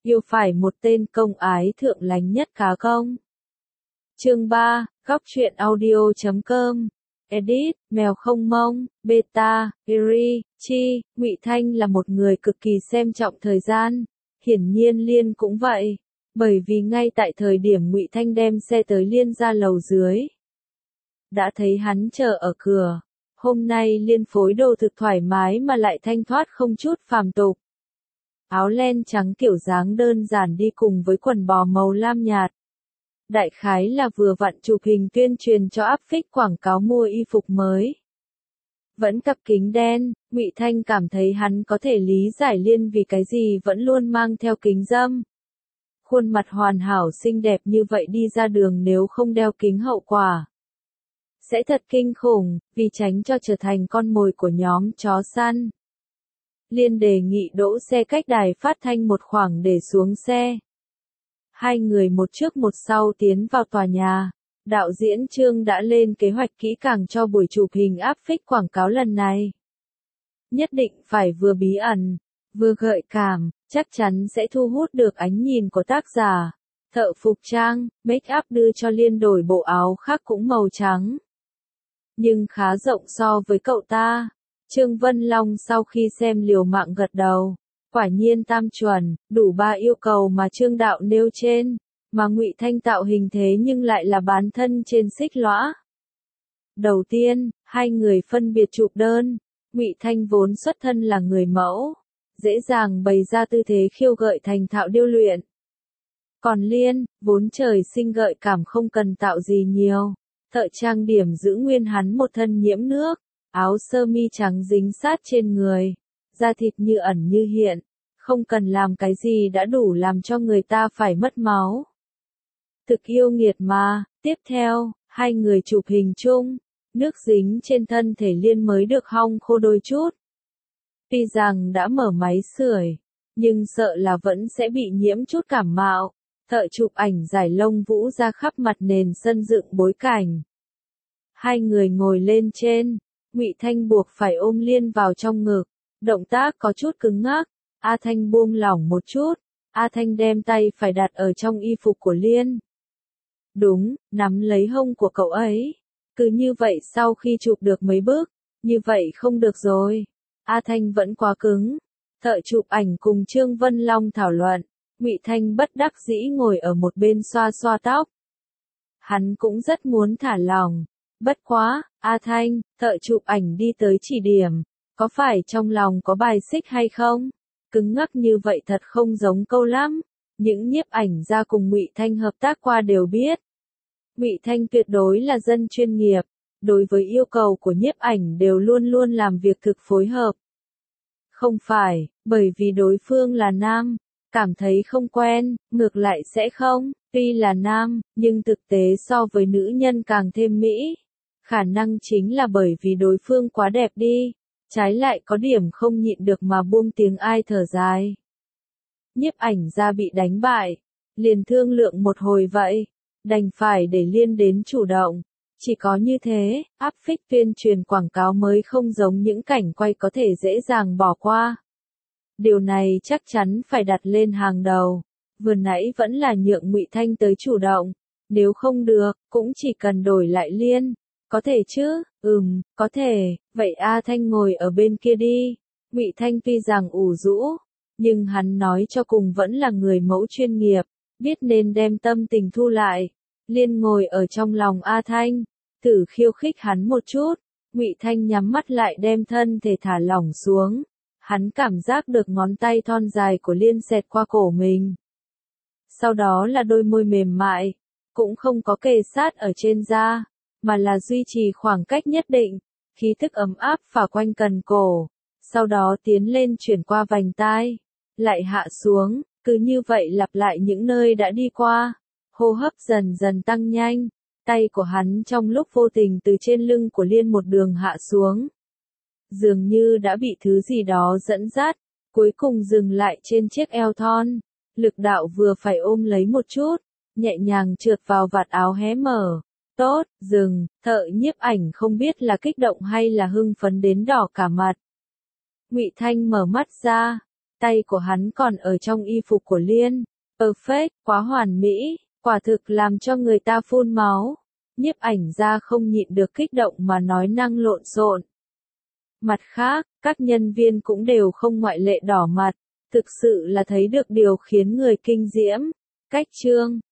yêu phải một tên công ái thượng lánh nhất cá công. Chương 3, góc truyện audio.com. Edit, mèo không mông, beta, eri, chi, Ngụy Thanh là một người cực kỳ xem trọng thời gian, hiển nhiên Liên cũng vậy, bởi vì ngay tại thời điểm Ngụy Thanh đem xe tới Liên ra lầu dưới, đã thấy hắn chờ ở cửa. Hôm nay Liên phối đồ thực thoải mái mà lại thanh thoát không chút phàm tục. Áo len trắng kiểu dáng đơn giản đi cùng với quần bò màu lam nhạt. Đại khái là vừa vặn chụp hình tuyên truyền cho áp phích quảng cáo mua y phục mới. Vẫn cặp kính đen, Ngụy Thanh cảm thấy hắn có thể lý giải Liên vì cái gì vẫn luôn mang theo kính râm. Khuôn mặt hoàn hảo xinh đẹp như vậy đi ra đường nếu không đeo kính hậu quả sẽ thật kinh khủng, vì tránh cho trở thành con mồi của nhóm chó săn. Liên đề nghị đỗ xe cách đài phát thanh một khoảng để xuống xe. Hai người một trước một sau tiến vào tòa nhà. Đạo diễn Trương đã lên kế hoạch kỹ càng cho buổi chụp hình áp phích quảng cáo lần này. Nhất định phải vừa bí ẩn, vừa gợi cảm, chắc chắn sẽ thu hút được ánh nhìn của tác giả. Thợ phục trang, make up đưa cho Liên đổi bộ áo khác cũng màu trắng, nhưng khá rộng so với cậu ta. Trương Vân Long sau khi xem liều mạng gật đầu. Quả nhiên tam chuẩn, đủ 3 yêu cầu mà Trương đạo nêu trên, mà Ngụy Thanh tạo hình thế nhưng lại là bán thân trên xích lõa. Đầu tiên, hai người phân biệt chụp đơn. Ngụy Thanh vốn xuất thân là người mẫu, dễ dàng bày ra tư thế khiêu gợi thành thạo điêu luyện. Còn Liên, vốn trời sinh gợi cảm không cần tạo gì nhiều. Thợ trang điểm giữ nguyên hắn một thân nhiễm nước, áo sơ mi trắng dính sát trên người, da thịt như ẩn như hiện, không cần làm cái gì đã đủ làm cho người ta phải mất máu. Thực yêu nghiệt mà. Tiếp theo, hai người chụp hình chung, nước dính trên thân thể Liên mới được hong khô đôi chút. Tuy rằng đã mở máy sưởi, nhưng sợ là vẫn sẽ bị nhiễm chút cảm mạo. Thợ chụp ảnh giải lông vũ ra khắp mặt nền sân dựng bối cảnh. Hai người ngồi lên trên, Ngụy Thanh buộc phải ôm Liên vào trong ngực, động tác có chút cứng ngắc. A Thanh buông lỏng một chút, A Thanh đem tay phải đặt ở trong y phục của Liên. Đúng, nắm lấy hông của cậu ấy. Cứ như vậy sau khi chụp được mấy bước, như vậy không được rồi. A Thanh vẫn quá cứng. Thợ chụp ảnh cùng Trương Vân Long thảo luận, Ngụy Thanh bất đắc dĩ ngồi ở một bên xoa xoa tóc. Hắn cũng rất muốn thả lỏng. Bất quá, A Thanh, thợ chụp ảnh đi tới chỉ điểm, có phải trong lòng có bài xích hay không? Cứng ngắc như vậy thật không giống câu lắm. Những nhiếp ảnh gia cùng Ngụy Thanh hợp tác qua đều biết. Ngụy Thanh tuyệt đối là dân chuyên nghiệp, đối với yêu cầu của nhiếp ảnh đều luôn luôn làm việc thực phối hợp. Không phải, bởi vì đối phương là nam, cảm thấy không quen, ngược lại sẽ không, tuy là nam, nhưng thực tế so với nữ nhân càng thêm mỹ. Khả năng chính là bởi vì đối phương quá đẹp đi, trái lại có điểm không nhịn được mà buông tiếng ai thở dài. Nhiếp ảnh gia bị đánh bại, liền thương lượng một hồi vậy, đành phải để Liên đến chủ động. Chỉ có như thế, áp phích tuyên truyền quảng cáo mới không giống những cảnh quay có thể dễ dàng bỏ qua. Điều này chắc chắn phải đặt lên hàng đầu. Vừa nãy vẫn là nhượng Ngụy Thanh tới chủ động, nếu không được, cũng chỉ cần đổi lại Liên. Có thể chứ? Có thể, vậy A Thanh ngồi ở bên kia đi. Ngụy Thanh tuy rằng ủ rũ, nhưng hắn nói cho cùng vẫn là người mẫu chuyên nghiệp, biết nên đem tâm tình thu lại. Liên ngồi ở trong lòng A Thanh, thử khiêu khích hắn một chút. Ngụy Thanh nhắm mắt lại đem thân thể thả lỏng xuống. Hắn cảm giác được ngón tay thon dài của Liên xẹt qua cổ mình. Sau đó là đôi môi mềm mại, cũng không có kề sát ở trên da, mà là duy trì khoảng cách nhất định, khí thức ấm áp phả quanh cần cổ, sau đó tiến lên chuyển qua vành tai, lại hạ xuống, cứ như vậy lặp lại những nơi đã đi qua. Hô hấp dần dần tăng nhanh, tay của hắn trong lúc vô tình từ trên lưng của Liên một đường hạ xuống. Dường như đã bị thứ gì đó dẫn dắt, cuối cùng dừng lại trên chiếc eo thon, lực đạo vừa phải ôm lấy một chút, nhẹ nhàng trượt vào vạt áo hé mở. Tốt, dừng, thợ nhiếp ảnh không biết là kích động hay là hưng phấn đến đỏ cả mặt. Ngụy Thanh mở mắt ra, tay của hắn còn ở trong y phục của Liên. Perfect, quá hoàn mỹ, quả thực làm cho người ta phun máu. Nhiếp ảnh gia không nhịn được kích động mà nói năng lộn xộn. Mặt khác, các nhân viên cũng đều không ngoại lệ đỏ mặt, thực sự là thấy được điều khiến người kinh diễm. Cách chương